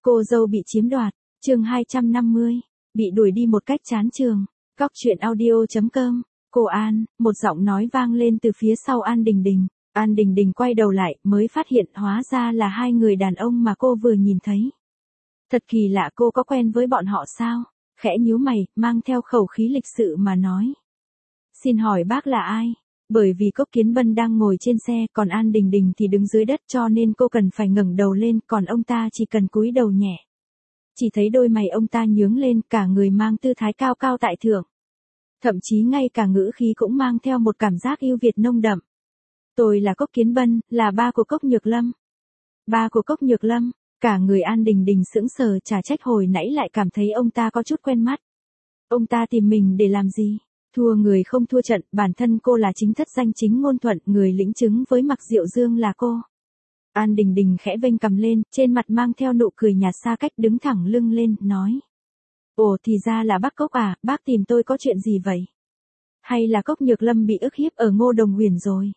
Cô dâu bị chiếm đoạt, chương 250, bị đuổi đi một cách chán chường. Cóc truyện audio.com, cô An, một giọng nói vang lên từ phía sau An Đình Đình. An Đình Đình quay đầu lại, mới phát hiện hóa ra là hai người đàn ông mà cô vừa nhìn thấy. Thật kỳ lạ, cô có quen với bọn họ sao? Khẽ nhíu mày, mang theo khẩu khí lịch sự mà nói. Xin hỏi bác là ai? Bởi vì Cốc Kiến Bân đang ngồi trên xe, còn An Đình Đình thì đứng dưới đất, cho nên cô cần phải ngẩng đầu lên, còn ông ta chỉ cần cúi đầu nhẹ. Chỉ thấy đôi mày ông ta nhướng lên, cả người mang tư thái cao cao tại thượng. Thậm chí ngay cả ngữ khí cũng mang theo một cảm giác yêu Việt nông đậm. Tôi là Cốc Kiến Bân, là ba của Cốc Nhược Lâm. Ba của Cốc Nhược Lâm, cả người An Đình Đình sững sờ, chả trách hồi nãy lại cảm thấy ông ta có chút quen mắt. Ông ta tìm mình để làm gì? Thua người không thua trận, bản thân cô là chính thất danh chính ngôn thuận, người lĩnh chứng với Mạc Diệu Dương là cô. An Đình Đình khẽ vênh cằm lên, trên mặt mang theo nụ cười nhạt xa cách, đứng thẳng lưng lên, nói. Ồ, thì ra là bác Cốc à, bác tìm tôi có chuyện gì vậy? Hay là Cốc Nhược Lâm bị ức hiếp ở Ngô Đồng Huyền rồi?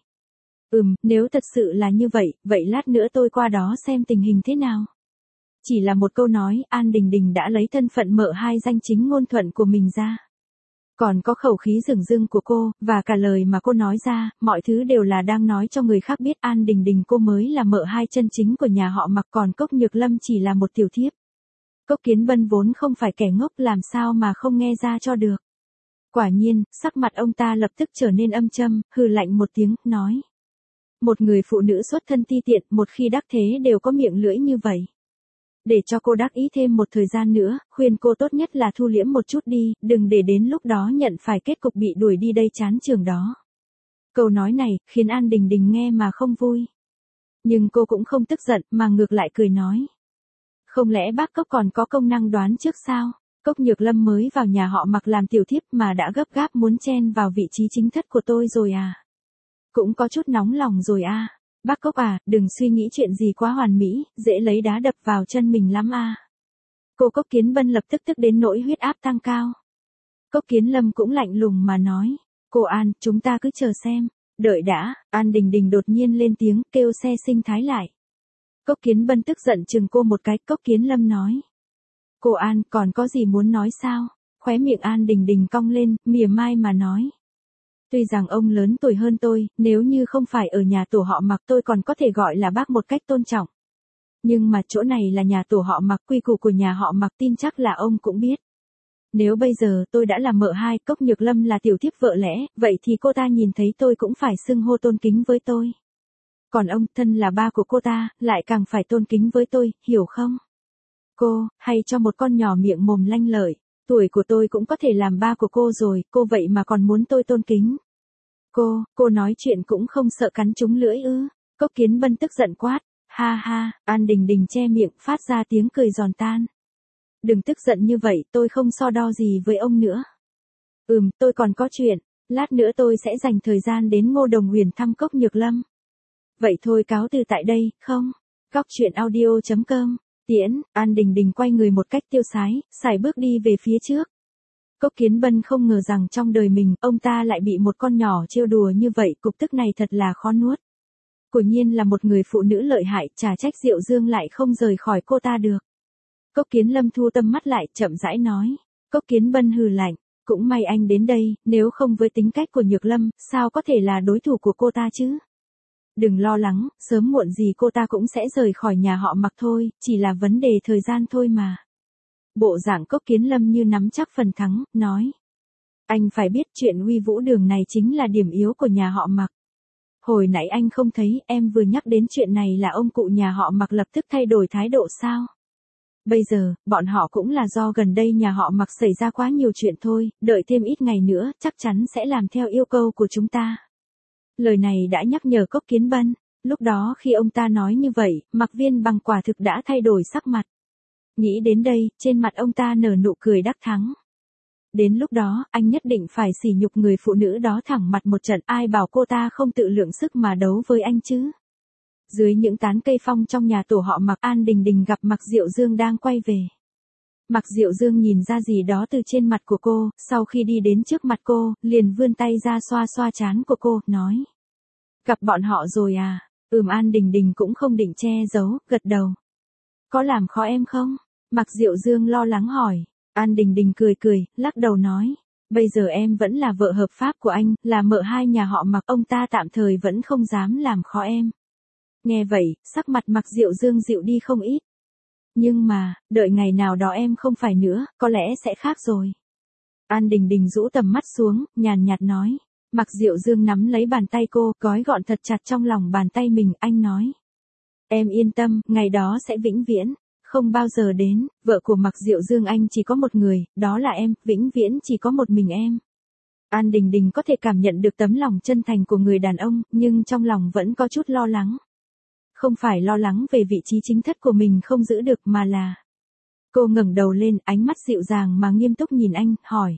Nếu thật sự là như vậy, vậy lát nữa tôi qua đó xem tình hình thế nào. Chỉ là một câu nói, An Đình Đình đã lấy thân phận mợ hai danh chính ngôn thuận của mình ra. Còn có khẩu khí dửng dưng của cô, và cả lời mà cô nói ra, mọi thứ đều là đang nói cho người khác biết An Đình Đình cô mới là mợ hai chân chính của nhà họ Mạc, còn Cốc Nhược Lâm chỉ là một tiểu thiếp. Cốc Kiến Bân vốn không phải kẻ ngốc, làm sao mà không nghe ra cho được. Quả nhiên, sắc mặt ông ta lập tức trở nên âm châm, hừ lạnh một tiếng, nói. Một người phụ nữ xuất thân ti tiện, một khi đắc thế đều có miệng lưỡi như vậy. Để cho cô đắc ý thêm một thời gian nữa, khuyên cô tốt nhất là thu liễm một chút đi, đừng để đến lúc đó nhận phải kết cục bị đuổi đi đây chán trường đó. Câu nói này, khiến An Đình Đình nghe mà không vui. Nhưng cô cũng không tức giận, mà ngược lại cười nói. Không lẽ bác Cốc còn có công năng đoán trước sao? Cốc Nhược Lâm mới vào nhà họ Mạc làm tiểu thiếp mà đã gấp gáp muốn chen vào vị trí chính thất của tôi rồi à? Cũng có chút nóng lòng rồi à? Bác Cốc à, đừng suy nghĩ chuyện gì quá hoàn mỹ, dễ lấy đá đập vào chân mình lắm à. Cô Cốc Kiến Bân lập tức tức đến nỗi huyết áp tăng cao. Cốc Kiến Lâm cũng lạnh lùng mà nói. Cô An, chúng ta cứ chờ xem. Đợi đã, An Đình Đình đột nhiên lên tiếng, kêu xe sinh thái lại. Cốc Kiến Bân tức giận chừng cô một cái, Cốc Kiến Lâm nói. Cô An, còn có gì muốn nói sao? Khóe miệng An Đình Đình cong lên, mỉa mai mà nói. Tuy rằng ông lớn tuổi hơn tôi, nếu như không phải ở nhà tổ họ Mạc tôi còn có thể gọi là bác một cách tôn trọng. Nhưng mà chỗ này là nhà tổ họ Mạc, quy củ của nhà họ Mạc tin chắc là ông cũng biết. Nếu bây giờ tôi đã là mợ hai, Cốc Nhược Lâm là tiểu thiếp vợ lẽ, vậy thì cô ta nhìn thấy tôi cũng phải xưng hô tôn kính với tôi. Còn ông, thân là ba của cô ta, lại càng phải tôn kính với tôi, hiểu không? Cô, hay cho một con nhỏ miệng mồm lanh lợi. Tuổi của tôi cũng có thể làm ba của cô rồi, cô vậy mà còn muốn tôi tôn kính. Cô nói chuyện cũng không sợ cắn trúng lưỡi ư? Cốc Kiến Bân tức giận quát. Ha ha, An Đình Đình che miệng, phát ra tiếng cười giòn tan. Đừng tức giận như vậy, tôi không so đo gì với ông nữa. Tôi còn có chuyện, lát nữa tôi sẽ dành thời gian đến Ngô Đồng Huyền thăm Cốc Nhược Lâm. Vậy thôi cáo từ tại đây, không? Cóc truyện audio.com. Tiễn, An Đình Đình quay người một cách tiêu sái, sải bước đi về phía trước. Cốc Kiến Bân không ngờ rằng trong đời mình, ông ta lại bị một con nhỏ trêu đùa như vậy, cục tức này thật là khó nuốt. Quả nhiên là một người phụ nữ lợi hại, chả trách Diệu Dương lại không rời khỏi cô ta được. Cốc Kiến Lâm thu tâm mắt lại, chậm rãi nói. Cốc Kiến Bân hừ lạnh, cũng may anh đến đây, nếu không với tính cách của Nhược Lâm, sao có thể là đối thủ của cô ta chứ? Đừng lo lắng, sớm muộn gì cô ta cũng sẽ rời khỏi nhà họ Mạc thôi, chỉ là vấn đề thời gian thôi mà. Bộ dạng Cốc Kiến Lâm như nắm chắc phần thắng, nói. Anh phải biết chuyện Uy Vũ Đường này chính là điểm yếu của nhà họ Mạc. Hồi nãy anh không thấy em vừa nhắc đến chuyện này là ông cụ nhà họ Mạc lập tức thay đổi thái độ sao? Bây giờ, bọn họ cũng là do gần đây nhà họ Mạc xảy ra quá nhiều chuyện thôi, đợi thêm ít ngày nữa, chắc chắn sẽ làm theo yêu cầu của chúng ta. Lời này đã nhắc nhở Cốc Kiến Bân, lúc đó khi ông ta nói như vậy, Mạc Viên Bằng quả thực đã thay đổi sắc mặt. Nghĩ đến đây, trên mặt ông ta nở nụ cười đắc thắng. Đến lúc đó, anh nhất định phải sỉ nhục người phụ nữ đó thẳng mặt một trận, ai bảo cô ta không tự lượng sức mà đấu với anh chứ. Dưới những tán cây phong trong nhà tổ họ Mạc, An Đình Đình gặp Mạc Diệu Dương đang quay về. Mạc Diệu Dương nhìn ra gì đó từ trên mặt của cô, sau khi đi đến trước mặt cô, liền vươn tay ra xoa xoa trán của cô, nói. Gặp bọn họ rồi à? An Đình Đình cũng không định che giấu, gật đầu. Có làm khó em không? Mạc Diệu Dương lo lắng hỏi. An Đình Đình cười cười, lắc đầu nói. Bây giờ em vẫn là vợ hợp pháp của anh, là mợ hai nhà họ Mạc, ông ta tạm thời vẫn không dám làm khó em. Nghe vậy, sắc mặt Mạc Diệu Dương dịu đi không ít. Nhưng mà, đợi ngày nào đó em không phải nữa, có lẽ sẽ khác rồi. An Đình Đình rũ tầm mắt xuống, nhàn nhạt nói. Mạc Diệu Dương nắm lấy bàn tay cô, gói gọn thật chặt trong lòng bàn tay mình, anh nói. Em yên tâm, ngày đó sẽ vĩnh viễn, không bao giờ đến, vợ của Mạc Diệu Dương anh chỉ có một người, đó là em, vĩnh viễn chỉ có một mình em. An Đình Đình có thể cảm nhận được tấm lòng chân thành của người đàn ông, nhưng trong lòng vẫn có chút lo lắng. Không phải lo lắng về vị trí chính thất của mình không giữ được mà là... Cô ngẩng đầu lên, ánh mắt dịu dàng mà nghiêm túc nhìn anh, hỏi.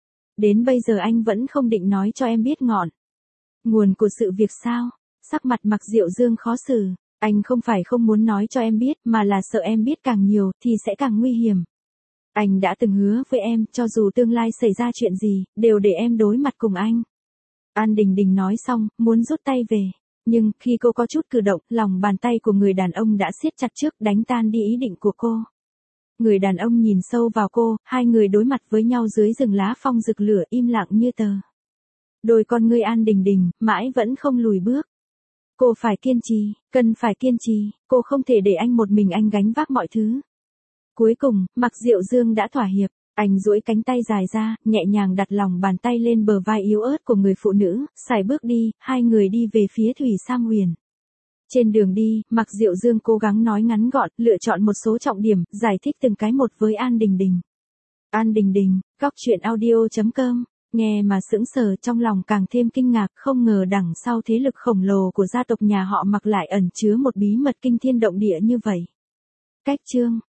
Đến bây giờ anh vẫn không định nói cho em biết ngọn nguồn của sự việc sao? Sắc mặt Mạc Diệu Dương khó xử. Anh không phải không muốn nói cho em biết, mà là sợ em biết càng nhiều, thì sẽ càng nguy hiểm. Anh đã từng hứa với em, cho dù tương lai xảy ra chuyện gì, đều để em đối mặt cùng anh. An Đình Đình nói xong, muốn rút tay về. Nhưng, khi cô có chút cử động, lòng bàn tay của người đàn ông đã siết chặt trước, đánh tan đi ý định của cô. Người đàn ông nhìn sâu vào cô, hai người đối mặt với nhau dưới rừng lá phong rực lửa, im lặng như tờ. Đôi con ngươi An Đình Đình, mãi vẫn không lùi bước. Cô phải kiên trì, cần phải kiên trì, cô không thể để anh một mình anh gánh vác mọi thứ. Cuối cùng, Mạc Diệu Dương đã thỏa hiệp, anh duỗi cánh tay dài ra, nhẹ nhàng đặt lòng bàn tay lên bờ vai yếu ớt của người phụ nữ, sải bước đi, hai người đi về phía Thủy Sam Huyền. Trên đường đi, Mạc Diệu Dương cố gắng nói ngắn gọn, lựa chọn một số trọng điểm, giải thích từng cái một với An Đình Đình. An Đình Đình, coctruyện.audio.com, nghe mà sững sờ, trong lòng càng thêm kinh ngạc, không ngờ đằng sau thế lực khổng lồ của gia tộc nhà họ Mạc lại ẩn chứa một bí mật kinh thiên động địa như vậy. Cách chương